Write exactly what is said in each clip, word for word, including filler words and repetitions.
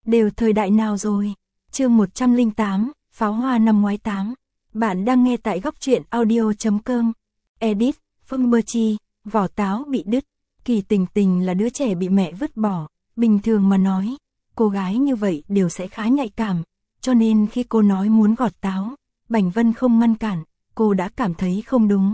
đều thời đại nào rồi. Chương một trăm lẻ tám, pháo hoa năm ngoái tám. Bạn đang nghe tại góc truyện audio chấm com. Edit, Phương Bơ Chi, vỏ táo bị đứt. Kỳ Tình Tình là đứa trẻ bị mẹ vứt bỏ. Bình thường mà nói, cô gái như vậy đều sẽ khá nhạy cảm. Cho nên khi cô nói muốn gọt táo, Bành Vân không ngăn cản, cô đã cảm thấy không đúng.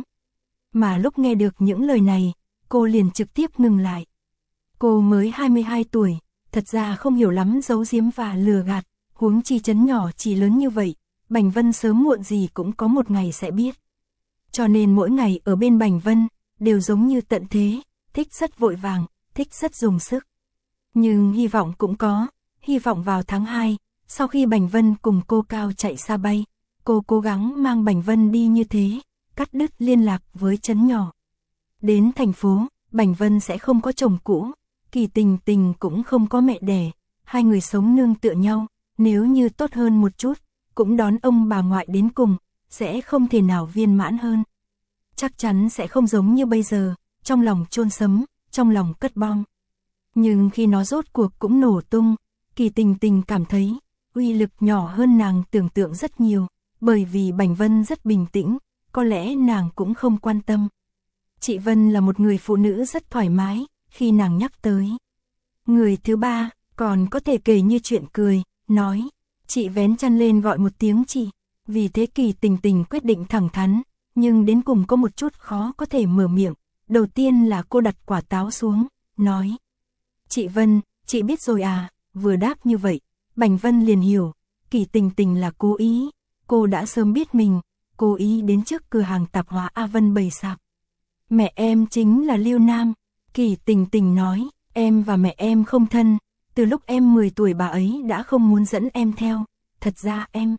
Mà lúc nghe được những lời này, cô liền trực tiếp ngừng lại. Cô mới hai mươi hai tuổi, thật ra không hiểu lắm giấu giếm và lừa gạt, huống chi trấn nhỏ chỉ lớn như vậy, Bành Vân sớm muộn gì cũng có một ngày sẽ biết. Cho nên mỗi ngày ở bên Bành Vân, đều giống như tận thế, thích rất vội vàng, thích rất dùng sức. Nhưng hy vọng cũng có, hy vọng vào tháng hai, sau khi Bành Vân cùng cô Cao chạy xa bay, cô cố gắng mang Bành Vân đi như thế, cắt đứt liên lạc với trấn nhỏ. Đến thành phố, Bành Vân sẽ không có chồng cũ, Kỳ Tình Tình cũng không có mẹ đẻ, hai người sống nương tựa nhau, nếu như tốt hơn một chút, cũng đón ông bà ngoại đến cùng, sẽ không thể nào viên mãn hơn. Chắc chắn sẽ không giống như bây giờ, trong lòng chôn sấm, trong lòng cất bom. Nhưng khi nó rốt cuộc cũng nổ tung, Kỳ Tình Tình cảm thấy, uy lực nhỏ hơn nàng tưởng tượng rất nhiều, bởi vì Bành Vân rất bình tĩnh, có lẽ nàng cũng không quan tâm. Chị Vân là một người phụ nữ rất thoải mái, khi nàng nhắc tới. Người thứ ba, còn có thể kể như chuyện cười, nói, chị vén chăn lên gọi một tiếng chị, vì thế Kỳ Tình Tình quyết định thẳng thắn, nhưng đến cùng có một chút khó có thể mở miệng. Đầu tiên là cô đặt quả táo xuống, nói, chị Vân, chị biết rồi à, vừa đáp như vậy, Bành Vân liền hiểu, Kỳ Tình Tình là cố ý, cô đã sớm biết mình, cố ý đến trước cửa hàng tạp hóa A Vân bày sạp. Mẹ em chính là Liêu Nam, Kỳ Tình Tình nói, em và mẹ em không thân, từ lúc em mười tuổi bà ấy đã không muốn dẫn em theo, thật ra em.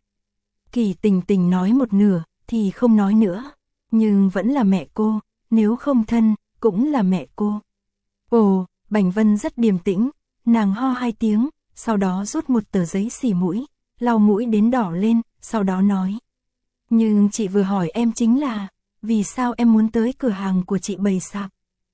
Kỳ Tình Tình nói một nửa, thì không nói nữa, nhưng vẫn là mẹ cô, nếu không thân, cũng là mẹ cô. Ồ, Bành Vân rất điềm tĩnh, nàng ho hai tiếng, sau đó rút một tờ giấy xì mũi, lau mũi đến đỏ lên, sau đó nói. Nhưng chị vừa hỏi em chính là, vì sao em muốn tới cửa hàng của chị bày sạp?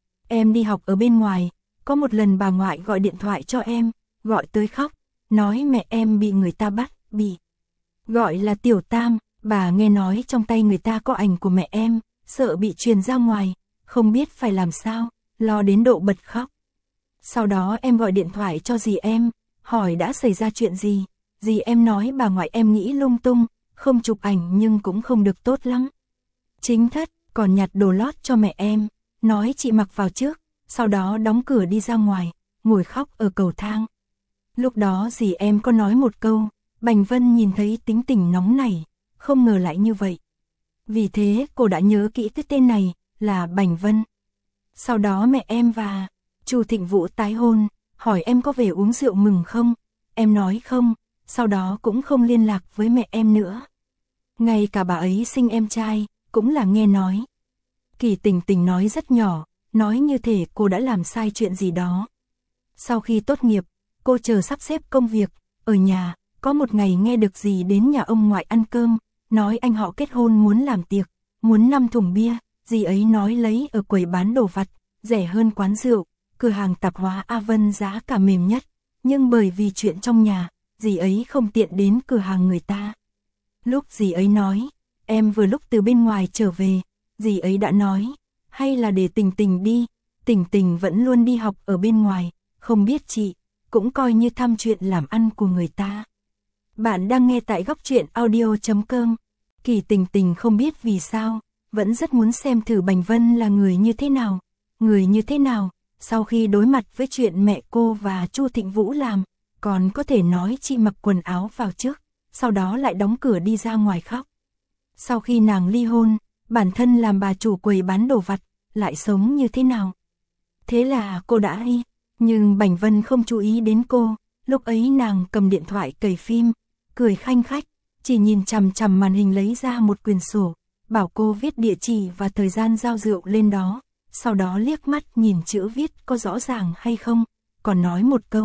Em đi học ở bên ngoài, có một lần bà ngoại gọi điện thoại cho em, gọi tới khóc, nói mẹ em bị người ta bắt, bị gọi là Tiểu Tam, bà nghe nói trong tay người ta có ảnh của mẹ em, sợ bị truyền ra ngoài, không biết phải làm sao, lo đến độ bật khóc. Sau đó em gọi điện thoại cho dì em, hỏi đã xảy ra chuyện gì, dì em nói bà ngoại em nghĩ lung tung, không chụp ảnh nhưng cũng không được tốt lắm. Chính thất, còn nhặt đồ lót cho mẹ em, nói chị mặc vào trước, sau đó đóng cửa đi ra ngoài, ngồi khóc ở cầu thang. Lúc đó dì em có nói một câu, Bành Vân nhìn thấy tính tình nóng này, không ngờ lại như vậy. Vì thế cô đã nhớ kỹ cái tên này, là Bành Vân. Sau đó mẹ em và Chu Thịnh Vũ tái hôn, hỏi em có về uống rượu mừng không, em nói không, sau đó cũng không liên lạc với mẹ em nữa. Ngay cả bà ấy sinh em trai, cũng là nghe nói. Kỳ Tình Tình nói rất nhỏ, nói như thể cô đã làm sai chuyện gì đó. Sau khi tốt nghiệp, cô chờ sắp xếp công việc, ở nhà, có một ngày nghe được dì đến nhà ông ngoại ăn cơm, nói anh họ kết hôn muốn làm tiệc, muốn năm thùng bia, dì ấy nói lấy ở quầy bán đồ vặt, rẻ hơn quán rượu, cửa hàng tạp hóa A Vân giá cả mềm nhất, nhưng bởi vì chuyện trong nhà, dì ấy không tiện đến cửa hàng người ta. Lúc dì ấy nói, em vừa lúc từ bên ngoài trở về, dì ấy đã nói, hay là để Tình Tình đi, Tình Tình vẫn luôn đi học ở bên ngoài, không biết chị, cũng coi như thăm chuyện làm ăn của người ta. Bạn đang nghe tại góc truyện audio chấm com. Kỳ Tình Tình không biết vì sao, vẫn rất muốn xem thử Bành Vân là người như thế nào, người như thế nào, sau khi đối mặt với chuyện mẹ cô và Chu Thịnh Vũ làm, còn có thể nói chị mặc quần áo vào trước, sau đó lại đóng cửa đi ra ngoài khóc. Sau khi nàng ly hôn, bản thân làm bà chủ quầy bán đồ vặt, lại sống như thế nào? Thế là cô đã đi, nhưng Bành Vân không chú ý đến cô, lúc ấy nàng cầm điện thoại cày phim, cười khanh khách, chỉ nhìn chằm chằm màn hình lấy ra một quyển sổ, bảo cô viết địa chỉ và thời gian giao rượu lên đó, sau đó liếc mắt nhìn chữ viết có rõ ràng hay không, còn nói một câu.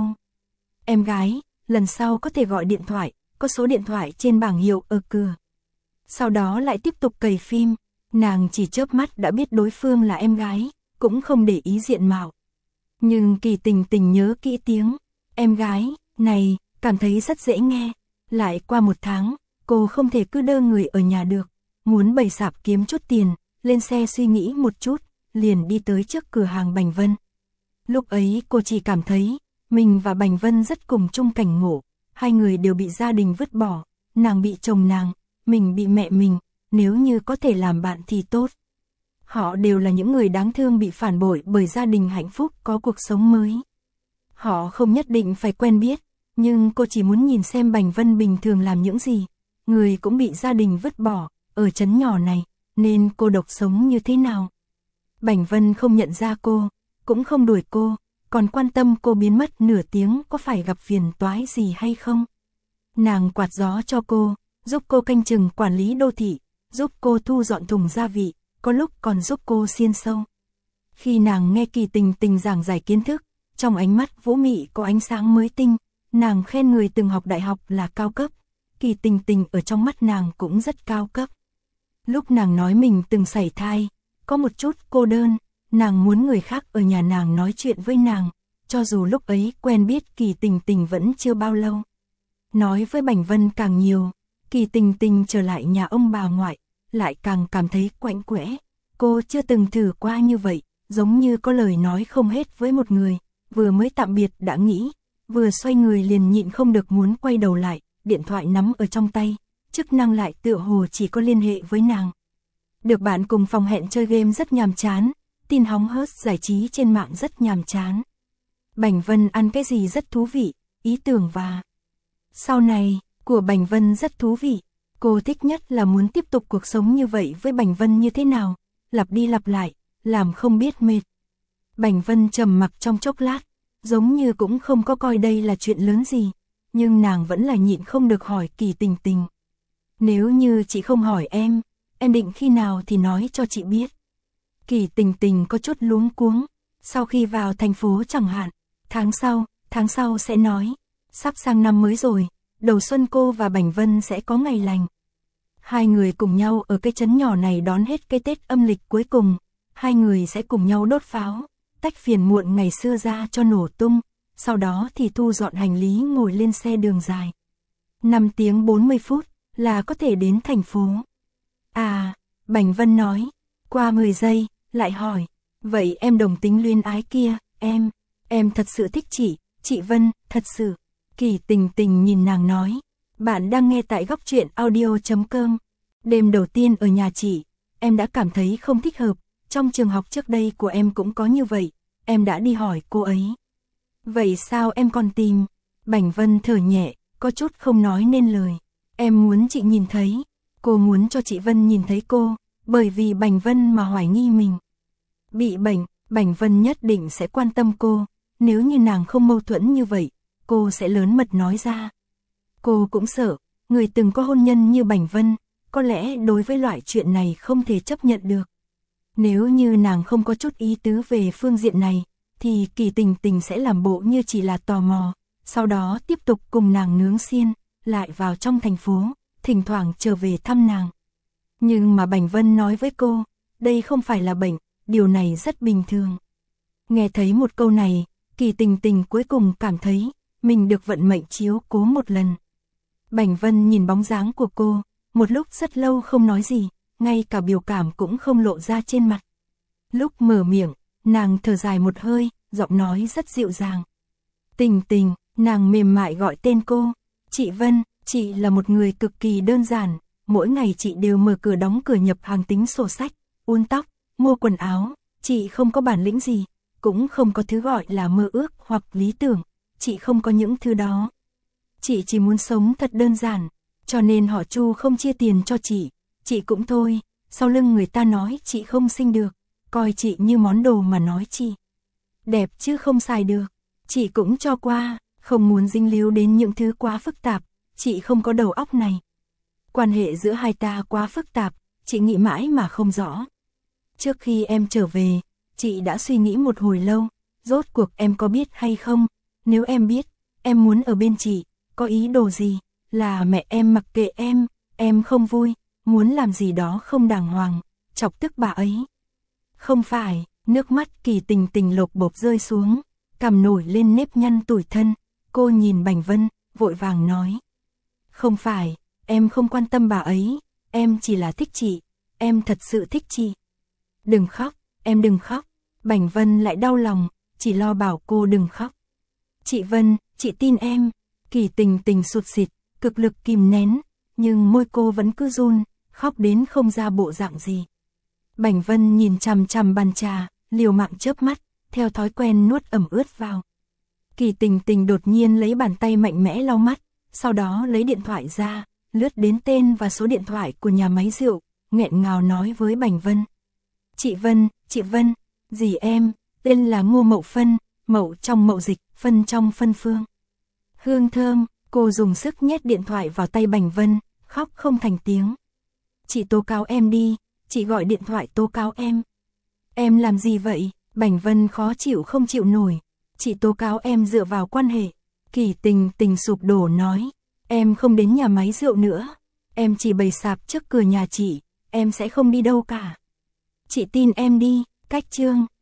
Em gái, lần sau có thể gọi điện thoại, có số điện thoại trên bảng hiệu ở cửa. Sau đó lại tiếp tục cày phim, nàng chỉ chớp mắt đã biết đối phương là em gái, cũng không để ý diện mạo. Nhưng Kỳ Tình Tình nhớ kỹ tiếng, em gái, này, cảm thấy rất dễ nghe. Lại qua một tháng, cô không thể cứ đơ người ở nhà được, muốn bày sạp kiếm chút tiền, lên xe suy nghĩ một chút, liền đi tới trước cửa hàng Bành Vân. Lúc ấy cô chỉ cảm thấy, mình và Bành Vân rất cùng chung cảnh ngộ, hai người đều bị gia đình vứt bỏ, nàng bị chồng nàng, mình bị mẹ mình, nếu như có thể làm bạn thì tốt. Họ đều là những người đáng thương bị phản bội bởi gia đình hạnh phúc có cuộc sống mới. Họ không nhất định phải quen biết, nhưng cô chỉ muốn nhìn xem Bành Vân bình thường làm những gì. Người cũng bị gia đình vứt bỏ, ở trấn nhỏ này, nên cô độc sống như thế nào. Bành Vân không nhận ra cô, cũng không đuổi cô, còn quan tâm cô biến mất nửa tiếng có phải gặp phiền toái gì hay không. Nàng quạt gió cho cô, giúp cô canh chừng quản lý đô thị, giúp cô thu dọn thùng gia vị, có lúc còn giúp cô xiên sâu. Khi nàng nghe Kỳ Tình Tình giảng giải kiến thức, trong ánh mắt Vũ Mị có ánh sáng mới tinh, nàng khen người từng học đại học là cao cấp, Kỳ Tình Tình ở trong mắt nàng cũng rất cao cấp. Lúc nàng nói mình từng sảy thai, có một chút cô đơn, nàng muốn người khác ở nhà nàng nói chuyện với nàng, cho dù lúc ấy quen biết Kỳ Tình Tình vẫn chưa bao lâu. Nói với Bành Vân càng nhiều, Kỳ Tình Tình trở lại nhà ông bà ngoại, lại càng cảm thấy quạnh quẽ. Cô chưa từng thử qua như vậy, giống như có lời nói không hết với một người, vừa mới tạm biệt đã nghĩ, vừa xoay người liền nhịn không được muốn quay đầu lại, điện thoại nắm ở trong tay, chức năng lại tựa hồ chỉ có liên hệ với nàng. Được bạn cùng phòng hẹn chơi game rất nhàm chán, tin hóng hớt giải trí trên mạng rất nhàm chán. Bành Vân ăn cái gì rất thú vị, ý tưởng và sau này của Bành Vân rất thú vị. Cô thích nhất là muốn tiếp tục cuộc sống như vậy với Bành Vân như thế nào, lặp đi lặp lại, làm không biết mệt. Bành Vân trầm mặc trong chốc lát, giống như cũng không có coi đây là chuyện lớn gì, nhưng nàng vẫn là nhịn không được hỏi Kỳ Tình Tình. Nếu như chị không hỏi em, em định khi nào thì nói cho chị biết. Kỳ Tình Tình có chút luống cuống, sau khi vào thành phố chẳng hạn, tháng sau, tháng sau sẽ nói, sắp sang năm mới rồi, đầu xuân cô và Bành Vân sẽ có ngày lành. Hai người cùng nhau ở cái trấn nhỏ này đón hết cái Tết âm lịch cuối cùng, hai người sẽ cùng nhau đốt pháo, tách phiền muộn ngày xưa ra cho nổ tung, sau đó thì thu dọn hành lý ngồi lên xe đường dài. năm tiếng bốn mươi phút là có thể đến thành phố. À, Bành Vân nói, qua mười giây, lại hỏi, vậy em đồng tính luyến ái kia, em, em thật sự thích chị, chị Vân, thật sự. Kỳ Tình Tình nhìn nàng nói, bạn đang nghe tại góc truyện audio chấm com. Đêm đầu tiên ở nhà chị, em đã cảm thấy không thích hợp, trong trường học trước đây của em cũng có như vậy, em đã đi hỏi cô ấy. Vậy sao em còn tìm? Bành Vân thở nhẹ, có chút không nói nên lời. Em muốn chị nhìn thấy, cô muốn cho chị Vân nhìn thấy cô, bởi vì Bành Vân mà hoài nghi mình. Bị bệnh, Bành Vân nhất định sẽ quan tâm cô, nếu như nàng không mâu thuẫn như vậy, cô sẽ lớn mật nói ra. Cô cũng sợ, người từng có hôn nhân như Bành Vân, có lẽ đối với loại chuyện này không thể chấp nhận được. Nếu như nàng không có chút ý tứ về phương diện này, thì Kỳ Tình Tình sẽ làm bộ như chỉ là tò mò, sau đó tiếp tục cùng nàng nướng xiên, lại vào trong thành phố, thỉnh thoảng trở về thăm nàng. Nhưng mà Bành Vân nói với cô, đây không phải là bệnh, điều này rất bình thường. Nghe thấy một câu này, Kỳ Tình Tình cuối cùng cảm thấy, mình được vận mệnh chiếu cố một lần. Bành Vân nhìn bóng dáng của cô, một lúc rất lâu không nói gì, ngay cả biểu cảm cũng không lộ ra trên mặt. Lúc mở miệng, nàng thở dài một hơi, giọng nói rất dịu dàng. Tình Tình, nàng mềm mại gọi tên cô. Chị Vân, chị là một người cực kỳ đơn giản, mỗi ngày chị đều mở cửa đóng cửa nhập hàng tính sổ sách, uốn tóc, mua quần áo, chị không có bản lĩnh gì, cũng không có thứ gọi là mơ ước hoặc lý tưởng, chị không có những thứ đó. Chị chỉ muốn sống thật đơn giản, cho nên họ Chu không chia tiền cho chị, chị cũng thôi, sau lưng người ta nói chị không sinh được, coi chị như món đồ mà nói chị đẹp chứ không xài được, chị cũng cho qua, không muốn dính líu đến những thứ quá phức tạp, chị không có đầu óc này. Quan hệ giữa hai ta quá phức tạp, chị nghĩ mãi mà không rõ. Trước khi em trở về, chị đã suy nghĩ một hồi lâu, rốt cuộc em có biết hay không, nếu em biết, em muốn ở bên chị, có ý đồ gì, là mẹ em mặc kệ em, em không vui, muốn làm gì đó không đàng hoàng, chọc tức bà ấy. Không phải, nước mắt Kỳ Tình Tình lột bột rơi xuống, cằm nổi lên nếp nhăn tủi thân, cô nhìn Bành Vân, vội vàng nói. Không phải, em không quan tâm bà ấy, em chỉ là thích chị, em thật sự thích chị. Đừng khóc, em đừng khóc. Bảnh Vân lại đau lòng, chỉ lo bảo cô đừng khóc. Chị Vân, chị tin em. Kỳ Tình Tình sụt sịt, cực lực kìm nén, nhưng môi cô vẫn cứ run, khóc đến không ra bộ dạng gì. Bảnh Vân nhìn chằm chằm bàn trà, liều mạng chớp mắt, theo thói quen nuốt ẩm ướt vào. Kỳ Tình Tình đột nhiên lấy bàn tay mạnh mẽ lau mắt, sau đó lấy điện thoại ra, lướt đến tên và số điện thoại của nhà máy rượu, nghẹn ngào nói với Bảnh Vân. Chị Vân, chị Vân, dì em, tên là Ngô Mậu Phân, mậu trong mậu dịch, phân trong phân phương. Hương thơm, cô dùng sức nhét điện thoại vào tay Bảnh Vân, khóc không thành tiếng. Chị tố cáo em đi, chị gọi điện thoại tố cáo em. Em làm gì vậy? Bảnh Vân khó chịu không chịu nổi. Chị tố cáo em dựa vào quan hệ. Kỳ Tình Tình sụp đổ nói. Em không đến nhà máy rượu nữa. Em chỉ bày sạp trước cửa nhà chị. Em sẽ không đi đâu cả. Chị tin em đi. Cách chương.